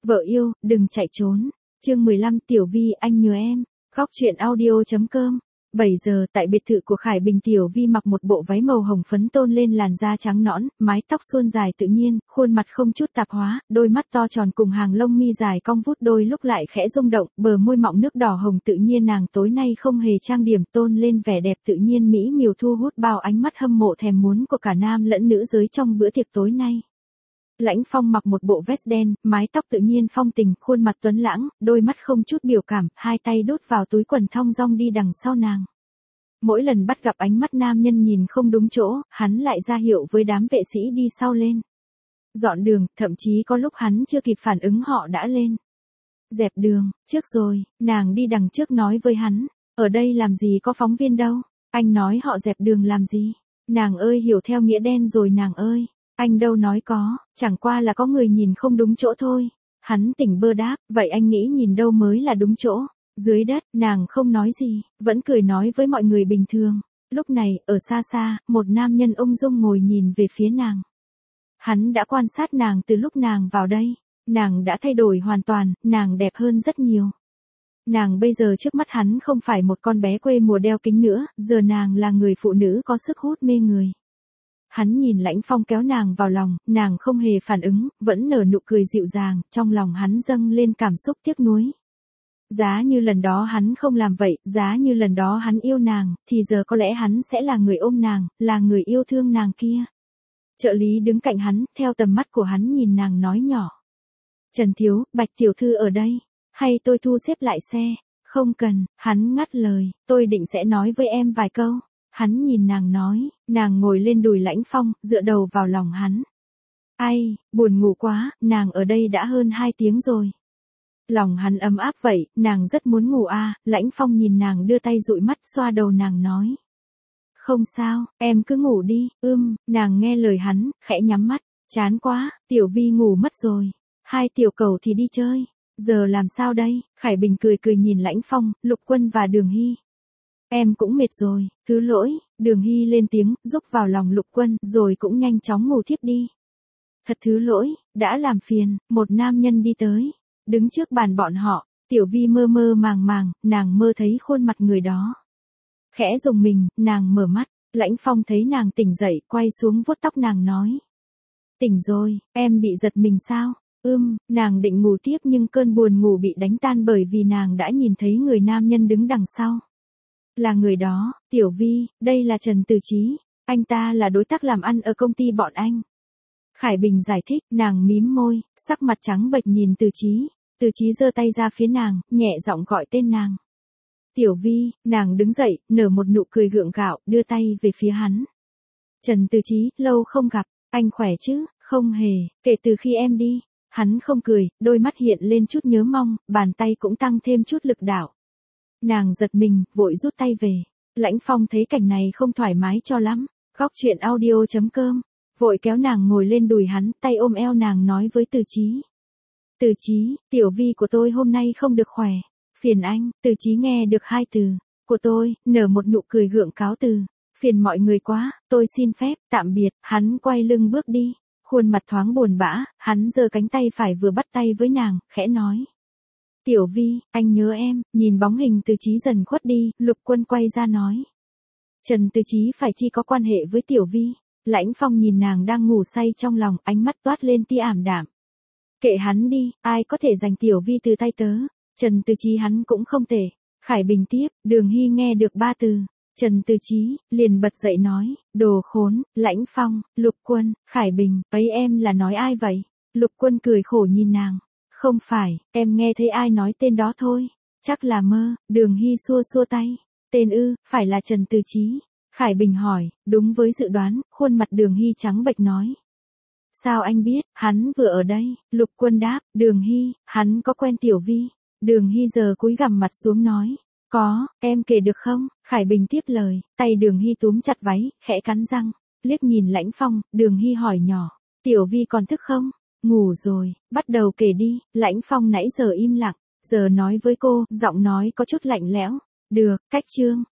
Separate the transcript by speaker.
Speaker 1: Vợ yêu, đừng chạy trốn. Chương 15 Tiểu Vi anh nhớ em. Góc truyện audio.com 7 giờ tại biệt thự của Khải Bình, Tiểu Vi mặc một bộ váy màu hồng phấn tôn lên làn da trắng nõn, mái tóc suôn dài tự nhiên, khuôn mặt không chút tạp hóa, đôi mắt to tròn cùng hàng lông mi dài cong vút đôi lúc lại khẽ rung động, bờ môi mọng nước đỏ hồng tự nhiên nàng tối nay không hề trang điểm tôn lên vẻ đẹp tự nhiên mỹ miều thu hút bao ánh mắt hâm mộ thèm muốn của cả nam lẫn nữ giới trong bữa tiệc tối nay. Lãnh Phong mặc một bộ vest đen, mái tóc tự nhiên phong tình, khuôn mặt tuấn lãng, đôi mắt không chút biểu cảm, hai tay đút vào túi quần thong dong đi đằng sau nàng. Mỗi lần bắt gặp ánh mắt nam nhân nhìn không đúng chỗ, hắn lại ra hiệu với đám vệ sĩ đi sau lên. Dọn đường, thậm chí có lúc hắn chưa kịp phản ứng họ đã lên. Dẹp đường, trước rồi, nàng đi đằng trước nói với hắn, ở đây làm gì có phóng viên đâu, anh nói họ dẹp đường làm gì. Nàng ơi hiểu theo nghĩa đen rồi nàng ơi. Anh đâu nói có, chẳng qua là có người nhìn không đúng chỗ thôi. Hắn tỉnh bơ đáp, vậy anh nghĩ nhìn đâu mới là đúng chỗ. Dưới đất, nàng không nói gì, vẫn cười nói với mọi người bình thường. Lúc này, ở xa xa, một nam nhân ung dung ngồi nhìn về phía nàng. Hắn đã quan sát nàng từ lúc nàng vào đây. Nàng đã thay đổi hoàn toàn, nàng đẹp hơn rất nhiều. Nàng bây giờ trước mắt hắn không phải một con bé quê mùa đeo kính nữa, giờ nàng là người phụ nữ có sức hút mê người. Hắn nhìn Lãnh Phong kéo nàng vào lòng, nàng không hề phản ứng, vẫn nở nụ cười dịu dàng, trong lòng hắn dâng lên cảm xúc tiếc nuối. Giá như lần đó hắn không làm vậy, giá như lần đó hắn yêu nàng, thì giờ có lẽ hắn sẽ là người ôm nàng, là người yêu thương nàng kia. Trợ lý đứng cạnh hắn, theo tầm mắt của hắn nhìn nàng nói nhỏ. Trần Thiếu, Bạch tiểu thư ở đây, hay tôi thu xếp lại xe? Không cần, hắn ngắt lời, tôi định sẽ nói với em vài câu. Hắn nhìn nàng nói, nàng ngồi lên đùi Lãnh Phong, dựa đầu vào lòng hắn. Ai, buồn ngủ quá, nàng ở đây đã hơn 2 tiếng rồi. Lòng hắn ấm áp vậy, nàng rất muốn ngủ à, Lãnh Phong nhìn nàng đưa tay dụi mắt xoa đầu nàng nói. Không sao, em cứ ngủ đi, nàng nghe lời hắn, khẽ nhắm mắt, chán quá, Tiểu Vi ngủ mất rồi. Hai tiểu cầu thì đi chơi, giờ làm sao đây, Khải Bình cười cười nhìn Lãnh Phong, Lục Quân và Đường Hy. Em cũng mệt rồi, thứ lỗi, Đường Hy lên tiếng, rúc vào lòng Lục Quân, rồi cũng nhanh chóng ngủ thiếp đi. Thật thứ lỗi, đã làm phiền, một nam nhân đi tới, đứng trước bàn bọn họ, Tiểu Vi mơ mơ màng màng, nàng mơ thấy khuôn mặt người đó. Khẽ rùng mình, nàng mở mắt, Lãnh Phong thấy nàng tỉnh dậy, quay xuống vuốt tóc nàng nói. Tỉnh rồi, em bị giật mình sao? Nàng định ngủ tiếp nhưng cơn buồn ngủ bị đánh tan bởi vì nàng đã nhìn thấy người nam nhân đứng đằng sau. Là người đó, Tiểu Vi, đây là Trần Từ Chí, anh ta là đối tác làm ăn ở công ty bọn anh. Khải Bình giải thích, nàng mím môi, sắc mặt trắng bệch nhìn Từ Chí giơ tay ra phía nàng, nhẹ giọng gọi tên nàng. Tiểu Vi, nàng đứng dậy, nở một nụ cười gượng gạo, đưa tay về phía hắn. Trần Từ Chí, lâu không gặp, anh khỏe chứ? Không hề, kể từ khi em đi. Hắn không cười, đôi mắt hiện lên chút nhớ mong, bàn tay cũng tăng thêm chút lực đạo. Nàng giật mình, vội rút tay về. Lãnh Phong thấy cảnh này không thoải mái cho lắm. Góc truyện audio.com vội kéo nàng ngồi lên đùi hắn, tay ôm eo nàng nói với Từ Chí. Từ Chí, Tiểu Vi của tôi hôm nay không được khỏe. Phiền anh, Từ Chí nghe được 2 từ. Của tôi, nở một nụ cười gượng cáo từ. Phiền mọi người quá, tôi xin phép, tạm biệt, hắn quay lưng bước đi. Khuôn mặt thoáng buồn bã, hắn giơ cánh tay phải vừa bắt tay với nàng, khẽ nói. Tiểu Vi, anh nhớ em, nhìn bóng hình Từ Chí dần khuất đi, Lục Quân quay ra nói. Trần Từ Chí phải chi có quan hệ với Tiểu Vi. Lãnh Phong nhìn nàng đang ngủ say trong lòng, ánh mắt toát lên tia ảm đạm. Kệ hắn đi, ai có thể giành Tiểu Vi từ tay tớ. Trần Từ Chí hắn cũng không tệ. Khải Bình tiếp, Đường Hy nghe được 3 từ. Trần Từ Chí, liền bật dậy nói, đồ khốn, Lãnh Phong, Lục Quân, Khải Bình, ấy em là nói ai vậy? Lục Quân cười khổ nhìn nàng. Không phải, em nghe thấy ai nói tên đó thôi. Chắc là mơ, Đường Hy xua xua tay. Tên phải là Trần Từ Chí. Khải Bình hỏi, đúng với dự đoán, khuôn mặt Đường Hy trắng bệch nói. Sao anh biết, hắn vừa ở đây, Lục Quân đáp, Đường Hy, hắn có quen Tiểu Vi. Đường Hy giờ cúi gằm mặt xuống nói. Có, em kể được không? Khải Bình tiếp lời, tay Đường Hy túm chặt váy, khẽ cắn răng, liếc nhìn Lãnh Phong, Đường Hy hỏi nhỏ, Tiểu Vi còn thức không? Ngủ rồi, bắt đầu kể đi. Lãnh Phong nãy giờ im lặng, giờ nói với cô, giọng nói có chút lạnh lẽo. Được, cách chương.